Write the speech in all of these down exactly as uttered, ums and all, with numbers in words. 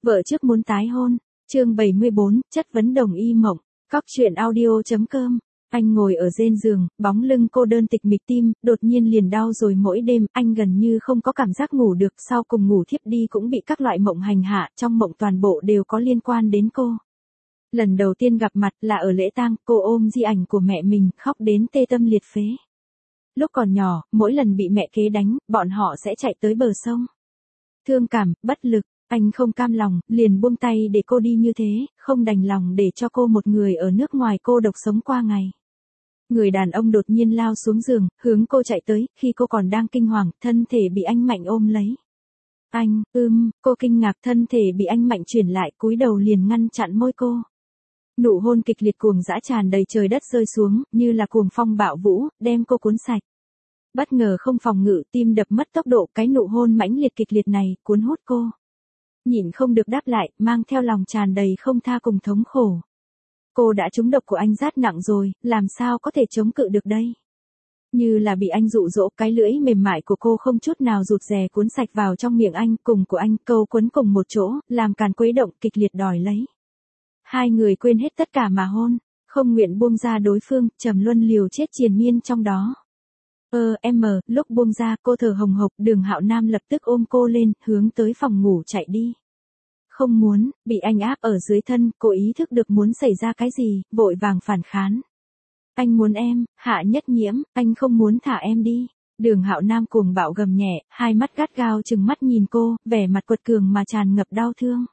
Vợ trước muốn tái hôn. Chương bảy mươi bốn, chất vấn đồng y mộng. Cóc truyện audio chấm com. Anh ngồi ở trên giường, bóng lưng cô đơn tịch mịch, tim đột nhiên liền đau rồi. Mỗi đêm anh gần như không có cảm giác ngủ được, sau cùng ngủ thiếp đi cũng bị các loại mộng hành hạ, trong mộng toàn bộ đều có liên quan đến cô. Lần đầu tiên gặp mặt là ở lễ tang, cô ôm di ảnh của mẹ mình, khóc đến tê tâm liệt phế. Lúc còn nhỏ, mỗi lần bị mẹ kế đánh, bọn họ sẽ chạy tới bờ sông. Thương cảm, bất lực, anh không cam lòng, liền buông tay để cô đi như thế, không đành lòng để cho cô một người ở nước ngoài cô độc sống qua ngày. Người đàn ông đột nhiên lao xuống giường, hướng cô chạy tới, khi cô còn đang kinh hoàng, thân thể bị anh mạnh ôm lấy. Anh, ưm, cô kinh ngạc, thân thể bị anh mạnh chuyển lại, cúi đầu liền ngăn chặn môi cô. Nụ hôn kịch liệt cuồng dã tràn đầy trời đất rơi xuống, như là cuồng phong bạo vũ, đem cô cuốn sạch. Bất ngờ không phòng ngự, tim đập mất tốc độ, cái nụ hôn mãnh liệt kịch liệt này, cuốn hút cô. Nhịn không được đáp lại, mang theo lòng tràn đầy không tha cùng thống khổ. Cô đã trúng độc của anh rát nặng rồi, làm sao có thể chống cự được đây? Như là bị anh dụ dỗ, cái lưỡi mềm mại của cô không chút nào rụt rè cuốn sạch vào trong miệng anh, cùng của anh, câu quấn cùng một chỗ, làm càn quấy động, kịch liệt đòi lấy. Hai người quên hết tất cả mà hôn, không nguyện buông ra đối phương, trầm luân liều chết triền miên trong đó. Ơ, em mờ, lúc buông ra, cô thở hồng hộc, Đường Hạo Nam lập tức ôm cô lên, hướng tới phòng ngủ chạy đi. Không muốn, bị anh áp ở dưới thân, cô ý thức được muốn xảy ra cái gì, vội vàng phản kháng. Anh muốn em, Hạ Nhất Nhiễm, anh không muốn thả em đi. Đường Hạo Nam cuồng bạo gầm nhẹ, hai mắt gắt gao trừng mắt nhìn cô, vẻ mặt quật cường mà tràn ngập đau thương.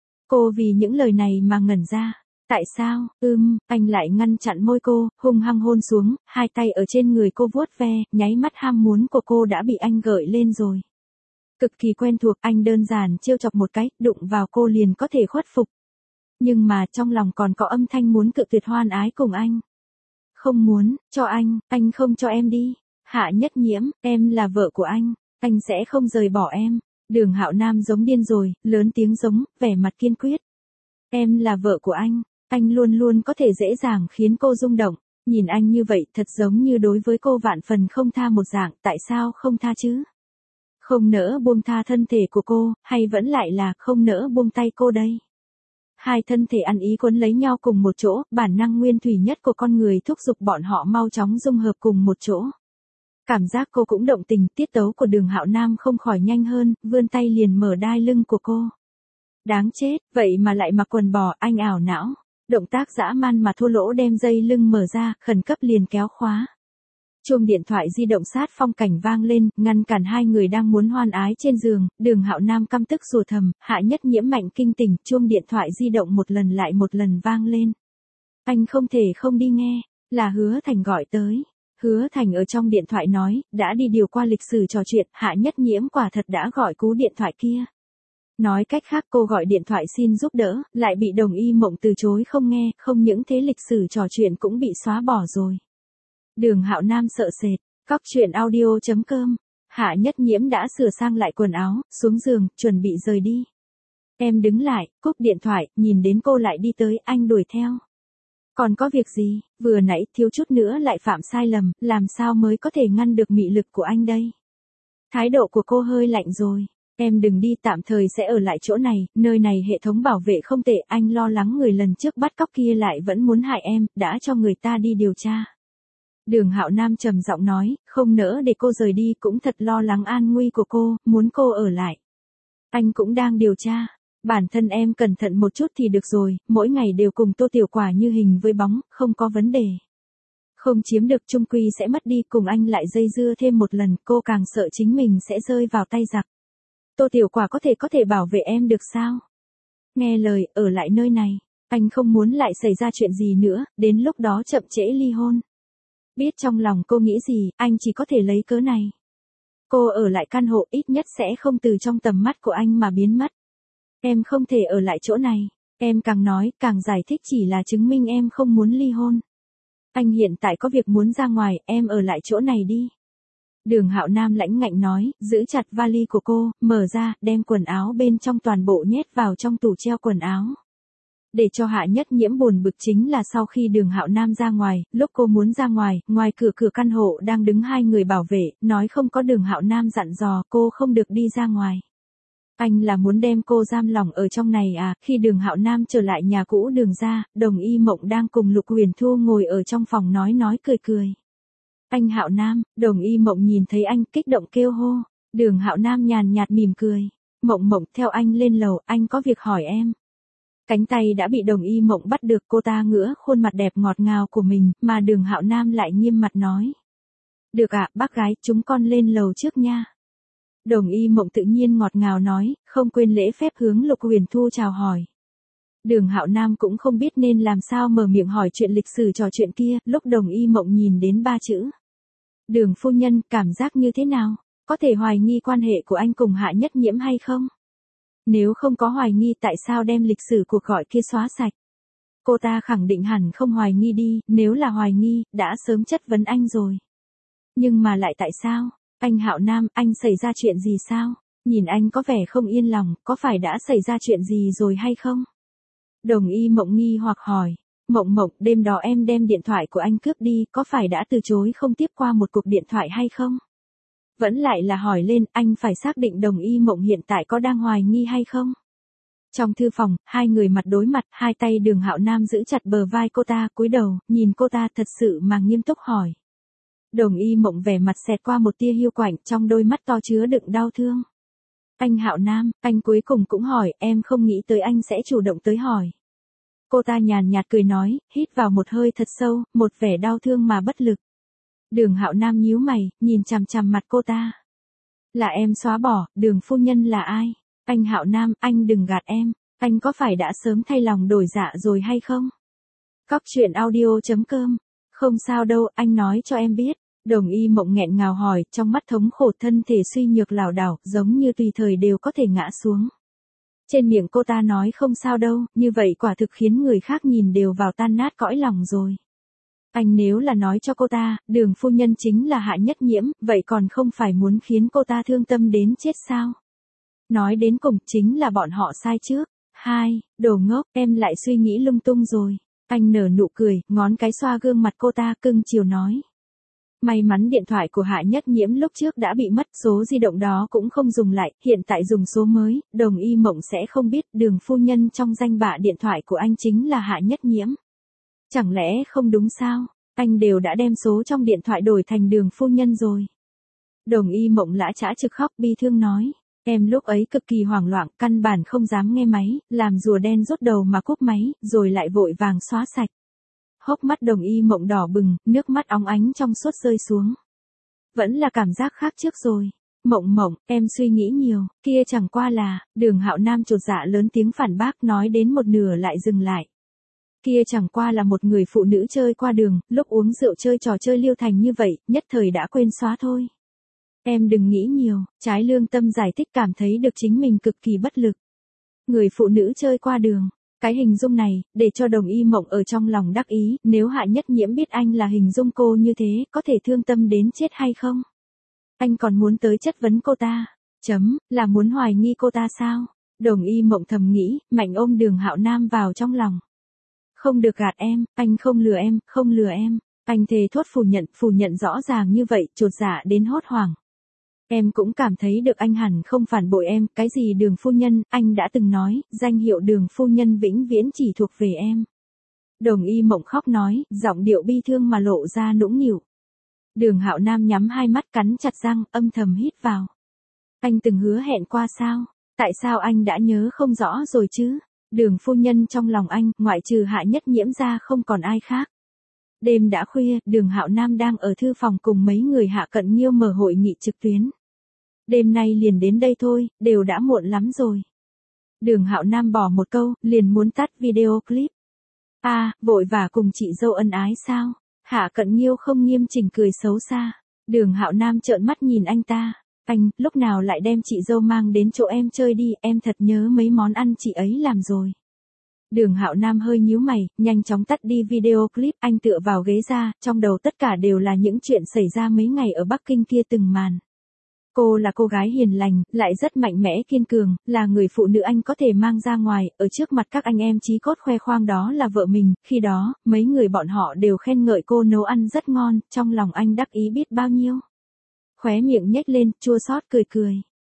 Cô vì những lời này mà ngẩn ra. Tại sao, ưm, anh lại ngăn chặn môi cô, hung hăng hôn xuống, hai tay ở trên người cô vuốt ve, nháy mắt ham muốn của cô đã bị anh gợi lên rồi. Cực kỳ quen thuộc, anh đơn giản trêu chọc một cái, đụng vào cô liền có thể khuất phục. Nhưng mà trong lòng còn có âm thanh muốn cự tuyệt hoan ái cùng anh. Không muốn, cho anh, anh không cho em đi. Hạ Nhất Nhiễm, em là vợ của anh, anh sẽ không rời bỏ em. Đường Hạo Nam giống điên rồi, lớn tiếng giống, vẻ mặt kiên quyết. Em là vợ của anh, anh luôn luôn có thể dễ dàng khiến cô rung động. Nhìn anh như vậy thật giống như đối với cô vạn phần không tha một dạng, tại sao không tha chứ? Không nỡ buông tha thân thể của cô, hay vẫn lại là không nỡ buông tay cô đây? Hai thân thể ăn ý quấn lấy nhau cùng một chỗ, bản năng nguyên thủy nhất của con người thúc giục bọn họ mau chóng dung hợp cùng một chỗ. Cảm giác cô cũng động tình, tiết tấu của Đường Hạo Nam không khỏi nhanh hơn, vươn tay liền mở đai lưng của cô. Đáng chết, vậy mà lại mặc quần bò, anh ảo não. Động tác dã man mà thua lỗ đem dây lưng mở ra, khẩn cấp liền kéo khóa. Chuông điện thoại di động sát phong cảnh vang lên, ngăn cản hai người đang muốn hoan ái trên giường. Đường Hạo Nam căm tức rủa thầm, Hạ Nhất Nhiễm mạnh kinh tỉnh, chuông điện thoại di động một lần lại một lần vang lên. Anh không thể không đi nghe, là Hứa Thành gọi tới. Hứa Thành ở trong điện thoại nói, đã đi điều qua lịch sử trò chuyện, Hạ Nhất Nhiễm quả thật đã gọi cú điện thoại kia. Nói cách khác cô gọi điện thoại xin giúp đỡ, lại bị đồng y mộng từ chối không nghe, không những thế lịch sử trò chuyện cũng bị xóa bỏ rồi. Đường Hạo Nam sợ sệt, cóc truyện audio chấm com. Hạ Nhất Nhiễm đã sửa sang lại quần áo, xuống giường, chuẩn bị rời đi. Em đứng lại, cúp điện thoại, nhìn đến cô lại đi tới, anh đuổi theo. Còn có việc gì, vừa nãy thiếu chút nữa lại phạm sai lầm, làm sao mới có thể ngăn được mị lực của anh đây? Thái độ của cô hơi lạnh rồi. Em đừng đi, tạm thời sẽ ở lại chỗ này, nơi này hệ thống bảo vệ không tệ, anh lo lắng người lần trước bắt cóc kia lại vẫn muốn hại em, đã cho người ta đi điều tra. Đường Hạo Nam trầm giọng nói, không nỡ để cô rời đi, cũng thật lo lắng an nguy của cô, muốn cô ở lại. Anh cũng đang điều tra, bản thân em cẩn thận một chút thì được rồi, mỗi ngày đều cùng Tô Tiểu Quả như hình với bóng, không có vấn đề. Không chiếm được chung quy sẽ mất đi, cùng anh lại dây dưa thêm một lần, cô càng sợ chính mình sẽ rơi vào tay giặc. Tô Tiểu Quả có thể có thể bảo vệ em được sao? Nghe lời, ở lại nơi này, anh không muốn lại xảy ra chuyện gì nữa, đến lúc đó chậm trễ ly hôn. Biết trong lòng cô nghĩ gì, anh chỉ có thể lấy cớ này. Cô ở lại căn hộ ít nhất sẽ không từ trong tầm mắt của anh mà biến mất. Em không thể ở lại chỗ này, em càng nói, càng giải thích chỉ là chứng minh em không muốn ly hôn. Anh hiện tại có việc muốn ra ngoài, em ở lại chỗ này đi. Đường Hạo Nam lãnh ngạnh nói, giữ chặt vali của cô, mở ra, đem quần áo bên trong toàn bộ nhét vào trong tủ treo quần áo. Để cho Hạ Nhất Nhiễm buồn bực chính là sau khi Đường Hạo Nam ra ngoài, lúc cô muốn ra ngoài, ngoài cửa cửa căn hộ đang đứng hai người bảo vệ, nói không có Đường Hạo Nam dặn dò cô không được đi ra ngoài. Anh là muốn đem cô giam lỏng ở trong này à? Khi Đường Hạo Nam trở lại nhà cũ Đường ra, Đồng Y Mộng đang cùng Lục Huyền Thu ngồi ở trong phòng nói nói cười cười. Anh Hạo Nam, Đồng Y Mộng nhìn thấy anh kích động kêu hô. Đường Hạo Nam nhàn nhạt mỉm cười. Mộng Mộng, theo anh lên lầu, anh có việc hỏi em. Cánh tay đã bị Đồng Y Mộng bắt được, cô ta ngửa khuôn mặt đẹp ngọt ngào của mình, mà Đường Hạo Nam lại nghiêm mặt nói. Được ạ, bác gái, chúng con lên lầu trước nha. Đồng Y Mộng tự nhiên ngọt ngào nói, không quên lễ phép hướng Lục Huyền Thu chào hỏi. Đường Hạo Nam cũng không biết nên làm sao mở miệng hỏi chuyện lịch sử trò chuyện kia, lúc Đồng Y Mộng nhìn đến ba chữ. Đường phu nhân, cảm giác như thế nào? Có thể hoài nghi quan hệ của anh cùng Hạ Nhất Nhiễm hay không? Nếu không có hoài nghi tại sao đem lịch sử cuộc gọi kia xóa sạch? Cô ta khẳng định hẳn không hoài nghi đi, nếu là hoài nghi, đã sớm chất vấn anh rồi. Nhưng mà lại tại sao? Anh Hạo Nam, anh xảy ra chuyện gì sao? Nhìn anh có vẻ không yên lòng, có phải đã xảy ra chuyện gì rồi hay không? Đồng Y Mộng nghi hoặc hỏi. Mộng Mộng, đêm đó em đem điện thoại của anh cướp đi, có phải đã từ chối không tiếp qua một cuộc điện thoại hay không? Vẫn lại là hỏi lên, anh phải xác định Đồng Y Mộng hiện tại có đang hoài nghi hay không? Trong thư phòng, hai người mặt đối mặt, hai tay Đường Hạo Nam giữ chặt bờ vai cô ta, cúi đầu, nhìn cô ta thật sự mà nghiêm túc hỏi. Đồng Y Mộng vẻ mặt xẹt qua một tia hiu quạnh, trong đôi mắt to chứa đựng đau thương. Anh Hạo Nam, anh cuối cùng cũng hỏi, em không nghĩ tới anh sẽ chủ động tới hỏi. Cô ta nhàn nhạt cười nói, hít vào một hơi thật sâu, một vẻ đau thương mà bất lực. Đường Hạo Nam nhíu mày, nhìn chằm chằm mặt cô ta. Là em xóa bỏ, Đường phu nhân là ai? Anh Hạo Nam, anh đừng gạt em, anh có phải đã sớm thay lòng đổi dạ rồi hay không? Cóc truyện audio chấm com. Không sao đâu, anh nói cho em biết. Đồng Y Mộng nghẹn ngào hỏi, trong mắt thống khổ, thân thể suy nhược lảo đảo, giống như tùy thời đều có thể ngã xuống. Trên miệng cô ta nói không sao đâu, như vậy quả thực khiến người khác nhìn đều vào tan nát cõi lòng rồi. Anh nếu là nói cho cô ta, Đường phu nhân chính là Hạ Nhất Nhiễm, vậy còn không phải muốn khiến cô ta thương tâm đến chết sao? Nói đến cùng, chính là bọn họ sai trước. Hai, đồ ngốc, em lại suy nghĩ lung tung rồi. Anh nở nụ cười, ngón cái xoa gương mặt cô ta, cưng chiều nói. May mắn điện thoại của Hạ Nhất Nhiễm lúc trước đã bị mất, số di động đó cũng không dùng lại, hiện tại dùng số mới, Đồng Y Mộng sẽ không biết Đường phu nhân trong danh bạ điện thoại của anh chính là Hạ Nhất Nhiễm. Chẳng lẽ không đúng sao? Anh đều đã đem số trong điện thoại đổi thành Đường phu nhân rồi. Đồng Y Mộng lã chã trực khóc bi thương nói. Em lúc ấy cực kỳ hoảng loạn, căn bản không dám nghe máy, làm rùa đen rút đầu mà cúp máy, rồi lại vội vàng xóa sạch. Hốc mắt Đồng Y Mộng đỏ bừng, nước mắt óng ánh trong suốt rơi xuống. Vẫn là cảm giác khác trước rồi. Mộng Mộng, em suy nghĩ nhiều, kia chẳng qua là, Đường Hạo Nam chột dạ lớn tiếng phản bác, nói đến một nửa lại dừng lại. Kia chẳng qua là một người phụ nữ chơi qua đường, lúc uống rượu chơi trò chơi liêu thành như vậy, nhất thời đã quên xóa thôi. Em đừng nghĩ nhiều, trái lương tâm giải thích, cảm thấy được chính mình cực kỳ bất lực. Người phụ nữ chơi qua đường. Cái hình dung này, để cho Đồng Y Mộng ở trong lòng đắc ý, nếu Hạ Nhất Nhiễm biết anh là hình dung cô như thế, có thể thương tâm đến chết hay không? Anh còn muốn tới chất vấn cô ta. Chấm, là muốn hoài nghi cô ta sao? Đồng Y Mộng thầm nghĩ, mạnh ôm Đường Hạo Nam vào trong lòng. Không được gạt em, anh không lừa em, không lừa em. Anh thề thốt phủ nhận, phủ nhận rõ ràng như vậy, chột dạ đến hốt hoảng. Em cũng cảm thấy được anh hẳn không phản bội em, cái gì Đường phu nhân, anh đã từng nói, danh hiệu Đường phu nhân vĩnh viễn chỉ thuộc về em. Đồng Y Mộng khóc nói, giọng điệu bi thương mà lộ ra nũng nịu. Đường Hạo Nam nhắm hai mắt, cắn chặt răng, âm thầm hít vào. Anh từng hứa hẹn qua sao? Tại sao anh đã nhớ không rõ rồi chứ? Đường phu nhân trong lòng anh, ngoại trừ Hạ Nhất Nhiễm ra không còn ai khác. Đêm đã khuya, Đường Hạo Nam đang ở thư phòng cùng mấy người Hạ Cận Nghiêu mở hội nghị trực tuyến. Đêm nay liền đến đây thôi, đều đã muộn lắm rồi. Đường Hạo Nam bỏ một câu, liền muốn tắt video clip. A, à, vội vã cùng chị dâu ân ái sao? Hạ Cận Nghiêu không nghiêm chỉnh cười xấu xa. Đường Hạo Nam trợn mắt nhìn anh ta. Anh, lúc nào lại đem chị dâu mang đến chỗ em chơi đi, em thật nhớ mấy món ăn chị ấy làm rồi. Đường Hạo Nam hơi nhíu mày, nhanh chóng tắt đi video clip, anh tựa vào ghế ra, trong đầu tất cả đều là những chuyện xảy ra mấy ngày ở Bắc Kinh kia từng màn. Cô là cô gái hiền lành, lại rất mạnh mẽ kiên cường, là người phụ nữ anh có thể mang ra ngoài, ở trước mặt các anh em chí cốt khoe khoang đó là vợ mình, khi đó, mấy người bọn họ đều khen ngợi cô nấu ăn rất ngon, trong lòng anh đắc ý biết bao nhiêu. Khóe miệng nhếch lên, chua xót cười cười.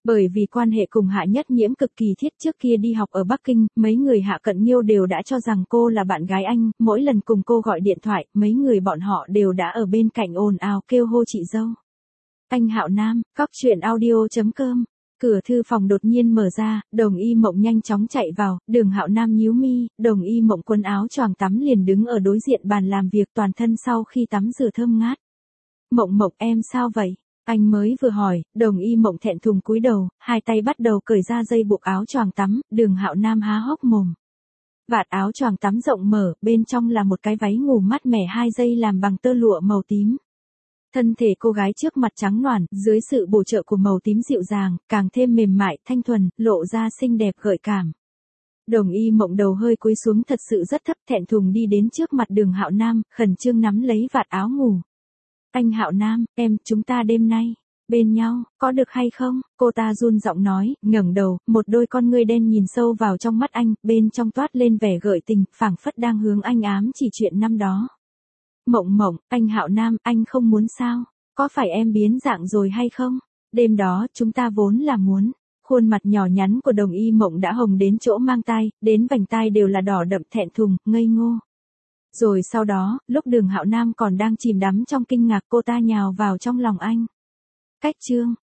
Bởi vì quan hệ cùng Hạ Nhất Nhiễm cực kỳ thiết, trước kia đi học ở Bắc Kinh, mấy người Hạ Cận Nghiêu đều đã cho rằng cô là bạn gái anh, mỗi lần cùng cô gọi điện thoại, mấy người bọn họ đều đã ở bên cạnh ồn ào kêu hô chị dâu. Anh Hạo Nam, cóc truyện audio chấm com. Cửa thư phòng đột nhiên mở ra, Đồng Y Mộng nhanh chóng chạy vào, Đường Hạo Nam nhíu mi, Đồng Y Mộng quần áo choàng tắm liền đứng ở đối diện bàn làm việc, toàn thân sau khi tắm rửa thơm ngát. Mộng Mộng em sao vậy? Anh mới vừa hỏi, Đồng Y Mộng thẹn thùng cúi đầu, hai tay bắt đầu cởi ra dây buộc áo choàng tắm, Đường Hạo Nam há hốc mồm. Vạt áo choàng tắm rộng mở, bên trong là một cái váy ngủ mát mẻ hai dây làm bằng tơ lụa màu tím. Thân thể cô gái trước mặt trắng nõn, dưới sự bổ trợ của màu tím dịu dàng, càng thêm mềm mại, thanh thuần, lộ ra xinh đẹp gợi cảm. Đồng Y Mộng đầu hơi cúi xuống thật sự rất thấp, thẹn thùng đi đến trước mặt Đường Hạo Nam, khẩn trương nắm lấy vạt áo ngủ. Anh Hạo Nam, em, chúng ta đêm nay bên nhau, có được hay không? Cô ta run giọng nói, ngẩng đầu, một đôi con ngươi đen nhìn sâu vào trong mắt anh, bên trong toát lên vẻ gợi tình, phảng phất đang hướng anh ám chỉ chuyện năm đó. Mộng Mộng, anh Hạo Nam, anh không muốn sao? Có phải em biến dạng rồi hay không? Đêm đó, chúng ta vốn là muốn. Khuôn mặt nhỏ nhắn của Đồng Y Mộng đã hồng đến chỗ mang tai, đến vành tai đều là đỏ đậm, thẹn thùng, ngây ngô. Rồi sau đó, lúc Đường Hạo Nam còn đang chìm đắm trong kinh ngạc, cô ta nhào vào trong lòng anh. Cách chương